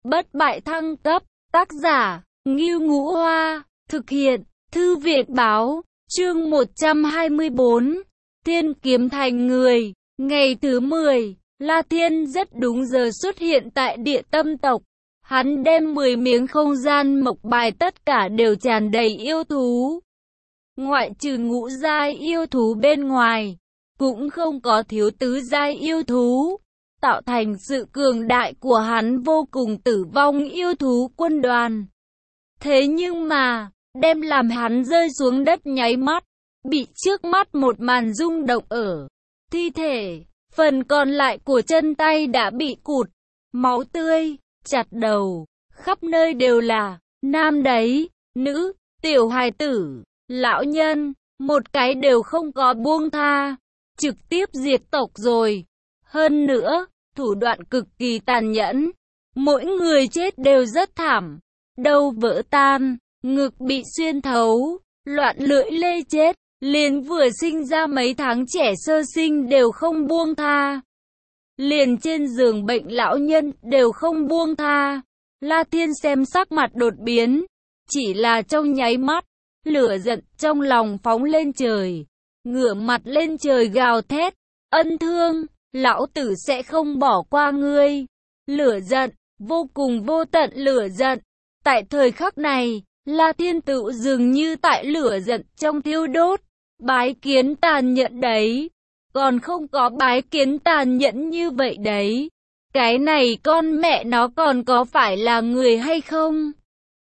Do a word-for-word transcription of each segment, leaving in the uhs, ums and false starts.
bất bại thăng cấp, tác giả, Ngưu Ngũ Hoa, thực hiện, Thư viện Báo, chương một trăm hai mươi bốn, Thiên Kiếm Thành Người, ngày thứ mười, La Thiên rất đúng giờ xuất hiện tại Địa Tâm tộc. Hắn đem mười miếng không gian mộc bài tất cả đều tràn đầy yêu thú. Ngoại trừ ngũ giai yêu thú bên ngoài, cũng không có thiếu tứ giai yêu thú, tạo thành sự cường đại của hắn vô cùng tử vong yêu thú quân đoàn. Thế nhưng mà, đem làm hắn rơi xuống đất nháy mắt, bị trước mắt một màn rung động ở thi thể, phần còn lại của chân tay đã bị cụt, máu tươi, chặt đầu, khắp nơi đều là, nam đấy, nữ, tiểu hài tử, lão nhân, một cái đều không có buông tha, trực tiếp diệt tộc rồi. Hơn nữa, thủ đoạn cực kỳ tàn nhẫn, mỗi người chết đều rất thảm, đầu vỡ tan, ngực bị xuyên thấu, loạn lưỡi lê chết, liền vừa sinh ra mấy tháng trẻ sơ sinh đều không buông tha. Liền trên giường bệnh lão nhân đều không buông tha. La Thiên xem sắc mặt đột biến, chỉ là trong nháy mắt, lửa giận trong lòng phóng lên trời, ngửa mặt lên trời gào thét, ân thương, lão tử sẽ không bỏ qua ngươi. Lửa giận, vô cùng vô tận lửa giận. Tại thời khắc này, La Thiên tự dường như tại lửa giận trong thiêu đốt, bái kiến tàn nhẫn đấy. Còn không có bái kiến tàn nhẫn như vậy đấy. Cái này con mẹ nó còn có phải là người hay không?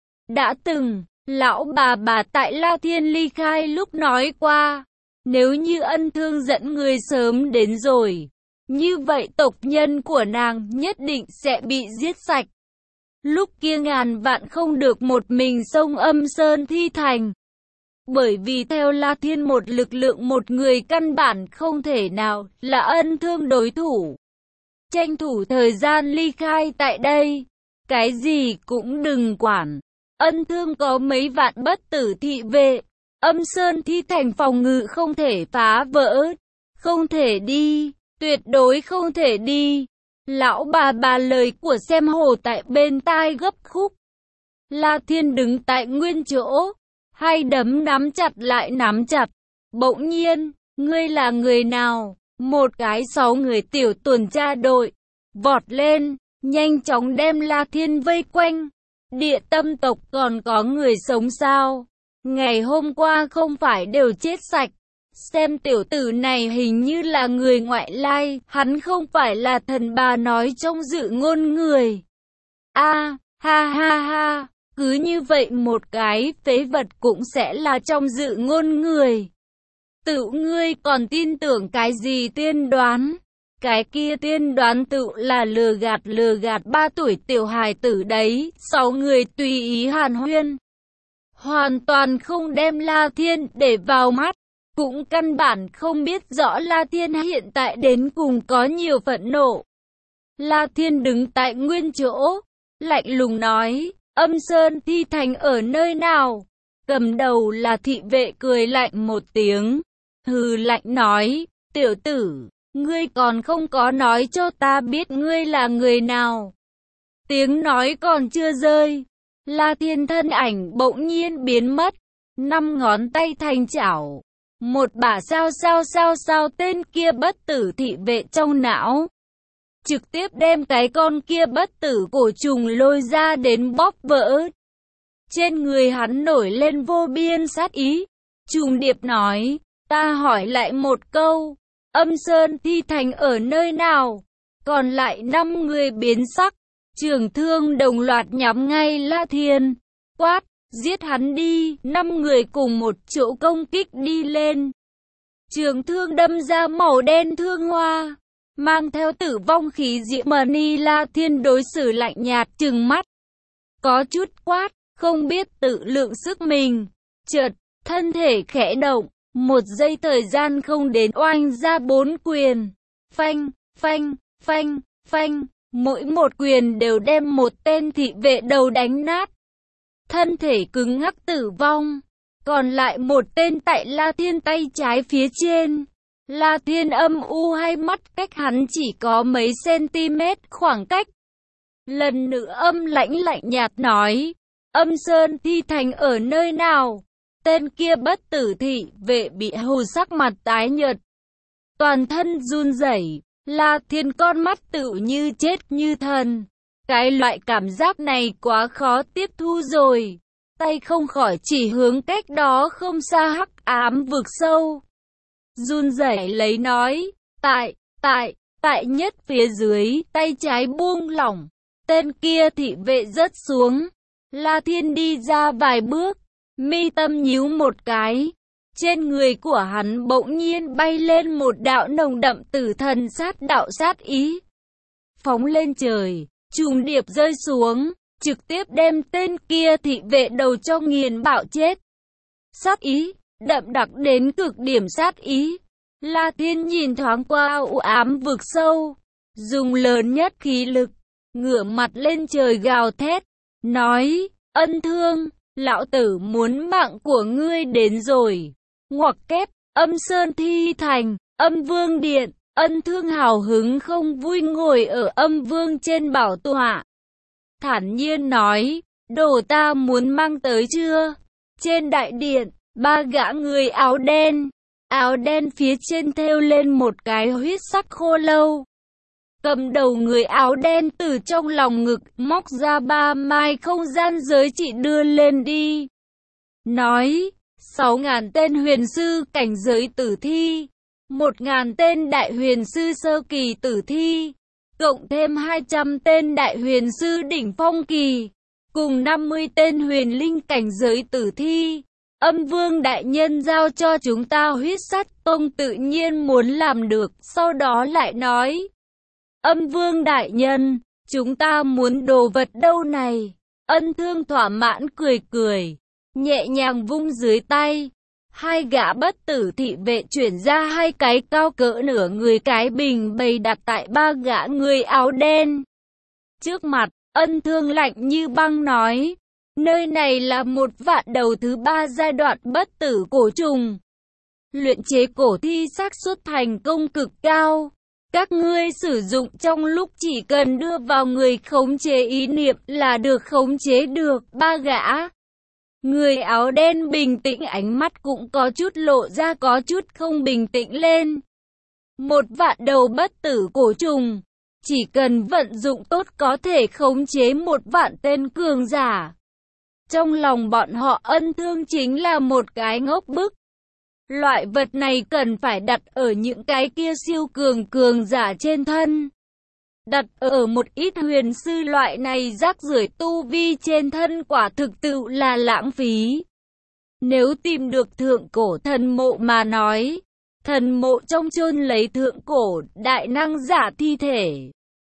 Đã từng, lão bà bà tại La Thiên ly khai lúc nói qua, nếu như ân thương dẫn người sớm đến rồi, như vậy tộc nhân của nàng nhất định sẽ bị giết sạch. Lúc kia ngàn vạn không được một mình xông Âm Sơn Thi Thành. Bởi vì theo La Thiên một lực lượng một người căn bản không thể nào là ân thương đối thủ. Tranh thủ thời gian ly khai tại đây. Cái gì cũng đừng quản. Ân thương có mấy vạn bất tử thị vệ. Âm Sơn Thi Thành phòng ngự không thể phá vỡ. Không thể đi. Tuyệt đối không thể đi. Lão bà bà lời của xem hồ tại bên tai gấp khúc. La Thiên đứng tại nguyên chỗ. Hai đấm nắm chặt lại nắm chặt. Bỗng nhiên, ngươi là người nào? Một cái sáu người tiểu tuần tra đội. Vọt lên, nhanh chóng đem La Thiên vây quanh. Địa Tâm tộc còn có người sống sao? Ngày hôm qua không phải đều chết sạch. Xem tiểu tử này hình như là người ngoại lai. Hắn không phải là thần bà nói trong dự ngôn người. A, ha ha ha. Cứ như vậy một cái phế vật cũng sẽ là trong dự ngôn người. Tự ngươi còn tin tưởng cái gì tiên đoán? Cái kia tiên đoán tự là lừa gạt lừa gạt ba tuổi tiểu hài tử đấy. Sáu người tùy ý hàn huyên. Hoàn toàn không đem La Thiên để vào mắt. Cũng căn bản không biết rõ La Thiên hiện tại đến cùng có nhiều phẫn nộ. La Thiên đứng tại nguyên chỗ, lạnh lùng nói. Âm Sơn Thi Thành ở nơi nào? Cầm đầu là thị vệ cười lạnh một tiếng. Hừ lạnh nói, tiểu tử, ngươi còn không có nói cho ta biết ngươi là người nào. Tiếng nói còn chưa rơi. La Thiên thân ảnh bỗng nhiên biến mất. Năm ngón tay thành chảo. Một bả sao sao sao sao tên kia bất tử thị vệ trong não. Trực tiếp đem cái con kia bất tử cổ trùng lôi ra đến bóp vỡ. Trên người hắn nổi lên vô biên sát ý. Trùng điệp nói, ta hỏi lại một câu, Âm Sơn Thi Thành ở nơi nào? Còn lại năm người biến sắc, trường thương đồng loạt nhắm ngay La Thiên. Quát, giết hắn đi, năm người cùng một chỗ công kích đi lên. Trường thương đâm ra màu đen thương hoa. Mang theo tử vong khí diễm mani. La Thiên đối xử lạnh nhạt trừng mắt. Có chút quát, không biết tự lượng sức mình. Chợt, thân thể khẽ động, một giây thời gian không đến oanh ra bốn quyền. Phanh, phanh, phanh, phanh, mỗi một quyền đều đem một tên thị vệ đầu đánh nát. Thân thể cứng ngắc tử vong. Còn lại một tên tại La Thiên tay trái phía trên. La Thiên âm u hai mắt cách hắn chỉ có mấy cm khoảng cách. Lần nữa âm lãnh lạnh nhạt nói, Âm Sơn Thi Thành ở nơi nào? Tên kia bất tử thị vệ bị hù sắc mặt tái nhợt, toàn thân run rẩy. La Thiên con mắt tự như chết như thần. Cái loại cảm giác này quá khó tiếp thu rồi. Tay không khỏi chỉ hướng cách đó không xa hắc ám vực sâu. Run rẩy lấy nói, tại, tại, tại nhất phía dưới, tay trái buông lỏng. Tên kia thị vệ rớt xuống. La Thiên đi ra vài bước, mi tâm nhíu một cái. Trên người của hắn bỗng nhiên bay lên một đạo nồng đậm tử thần sát đạo sát ý. Phóng lên trời, trùng điệp rơi xuống, trực tiếp đem tên kia thị vệ đầu cho nghiền bạo chết. Sát ý, đậm đặc đến cực điểm sát ý. La Thiên nhìn thoáng qua u ám vực sâu, dùng lớn nhất khí lực, ngửa mặt lên trời gào thét, nói, Ân Thương, lão tử muốn mạng của ngươi đến rồi. Ngoặc kép, Âm Sơn Thi Thành, Âm Vương Điện, Ân Thương hào hứng không vui ngồi ở Âm Vương trên bảo tọa. Thản nhiên nói, đồ ta muốn mang tới chưa? Trên đại điện, ba gã người áo đen, áo đen phía trên thêu lên một cái huyết sắc khô lâu. Cầm đầu người áo đen từ trong lòng ngực móc ra ba mai không gian giới chỉ đưa lên đi. Nói, sáu ngàn tên huyền sư cảnh giới tử thi, một ngàn tên đại huyền sư sơ kỳ tử thi, cộng thêm hai trăm tên đại huyền sư đỉnh phong kỳ, cùng năm mươi tên huyền linh cảnh giới tử thi. Âm Vương đại nhân giao cho chúng ta huyết sắt tông tự nhiên muốn làm được, sau đó lại nói, Âm Vương đại nhân, chúng ta muốn đồ vật đâu này? Ân Thương thỏa mãn cười cười, nhẹ nhàng vung dưới tay. Hai gã bất tử thị vệ chuyển ra hai cái cao cỡ nửa người cái bình bày đặt tại ba gã người áo đen. Trước mặt, Ân Thương lạnh như băng nói, nơi này là một vạn đầu thứ ba giai đoạn bất tử cổ trùng. Luyện chế cổ thi xác suất thành công cực cao. Các ngươi sử dụng trong lúc chỉ cần đưa vào người khống chế ý niệm là được khống chế được. Ba gã người áo đen bình tĩnh, ánh mắt cũng có chút lộ ra có chút không bình tĩnh lên. Một vạn đầu bất tử cổ trùng, chỉ cần vận dụng tốt có thể khống chế một vạn tên cường giả. Trong lòng bọn họ Ân Thương chính là một cái ngốc bức. Loại vật này cần phải đặt ở những cái kia siêu cường cường giả trên thân. Đặt ở một ít huyền sư loại này rác rưởi tu vi trên thân quả thực tự là lãng phí. Nếu tìm được thượng cổ thần mộ mà nói, thần mộ trong chôn lấy thượng cổ đại năng giả thi thể,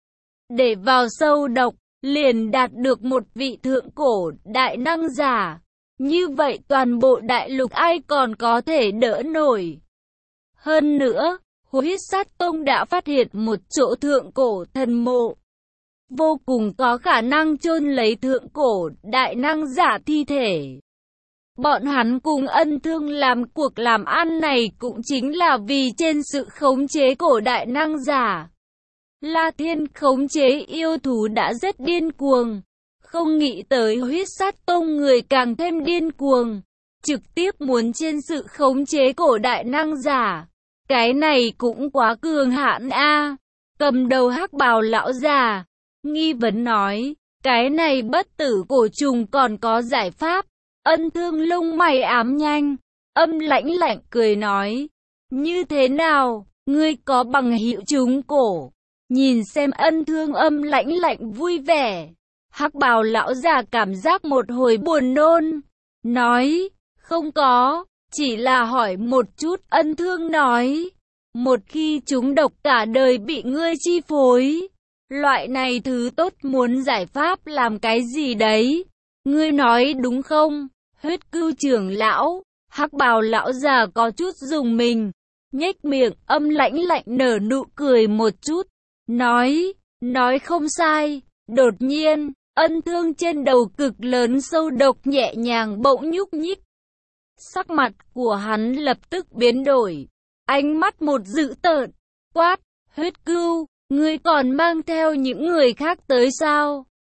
để vào sâu độc, liền đạt được một vị thượng cổ đại năng giả. Như vậy toàn bộ đại lục ai còn có thể đỡ nổi. Hơn nữa, huyết sát tông đã phát hiện một chỗ thượng cổ thần mộ, vô cùng có khả năng chôn lấy thượng cổ đại năng giả thi thể. Bọn hắn cùng Ân Thương làm cuộc làm ăn này cũng chính là vì trên sự khống chế cổ đại năng giả. La Thiên khống chế yêu thú đã rất điên cuồng, không nghĩ tới huyết sát tông người càng thêm điên cuồng, trực tiếp muốn trên sự khống chế cổ đại năng giả. Cái này cũng quá cường hãn a. Cầm đầu hắc bào lão già nghi vấn nói, cái này bất tử cổ trùng còn có giải pháp. Ân Thương lông mày ám nhanh, âm lãnh lạnh cười nói, như thế nào, ngươi có bằng hữu trúng cổ? Nhìn xem Ân Thương âm lãnh lạnh vui vẻ, hắc bào lão già cảm giác một hồi buồn nôn, nói, không có, chỉ là hỏi một chút. Ân Thương nói, một khi chúng độc cả đời bị ngươi chi phối, loại này thứ tốt muốn giải pháp làm cái gì đấy, ngươi nói đúng không? Huyết Cưu trưởng lão, hắc bào lão già có chút dùng mình, nhếch miệng âm lãnh lạnh nở nụ cười một chút, nói, nói không sai. Đột nhiên, Ân Thương trên đầu cực lớn sâu độc nhẹ nhàng bỗng nhúc nhích. Sắc mặt của hắn lập tức biến đổi, ánh mắt một dữ tợn, quát, Huyết Cưu, ngươi còn mang theo những người khác tới sao?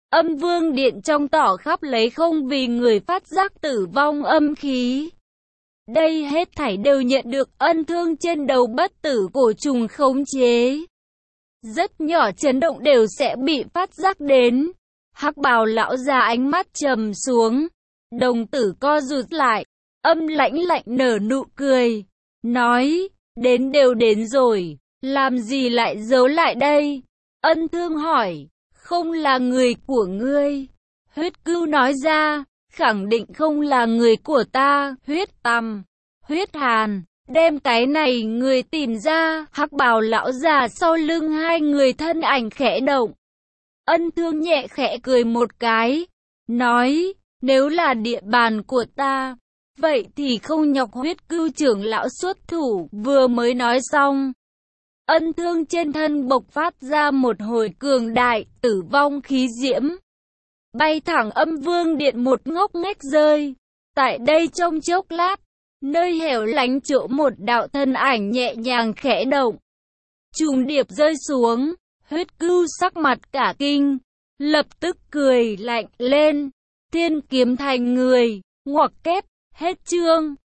Âm vương điện trong tỏ khắp lấy không vì người phát giác tử vong âm khí. Đây hết thảy đều nhận được ân thương trên đầu bất tử cổ trùng khống chế. Rất nhỏ chấn động đều sẽ bị phát giác đến. Hắc bào lão già ánh mắt trầm xuống. Đồng tử co rụt lại. Âm lãnh lạnh nở nụ cười. Nói, đến đều đến rồi. Làm gì lại giấu lại đây? Ân thương hỏi, không là người của ngươi. Huyết Cưu nói ra, khẳng định không là người của ta. Huyết Tầm, Huyết Hàn, đem cái này người tìm ra. Hắc bào lão già sau lưng hai người thân ảnh khẽ động. Ân thương nhẹ khẽ cười một cái, nói, nếu là địa bàn của ta, vậy thì không nhọc Huyết Cưu trưởng lão xuất thủ. Vừa mới nói xong, ân thương trên thân bộc phát ra một hồi cường đại, tử vong khí diễm. Bay thẳng âm vương điện một ngóc ngách rơi. Tại đây trong chốc lát, nơi hẻo lánh chỗ một đạo thân ảnh nhẹ nhàng khẽ động. Trùng điệp rơi xuống, Huyết Cưu sắc mặt cả kinh, lập tức cười lạnh lên. Thiên kiếm thành người, ngoặc kép, hết chương.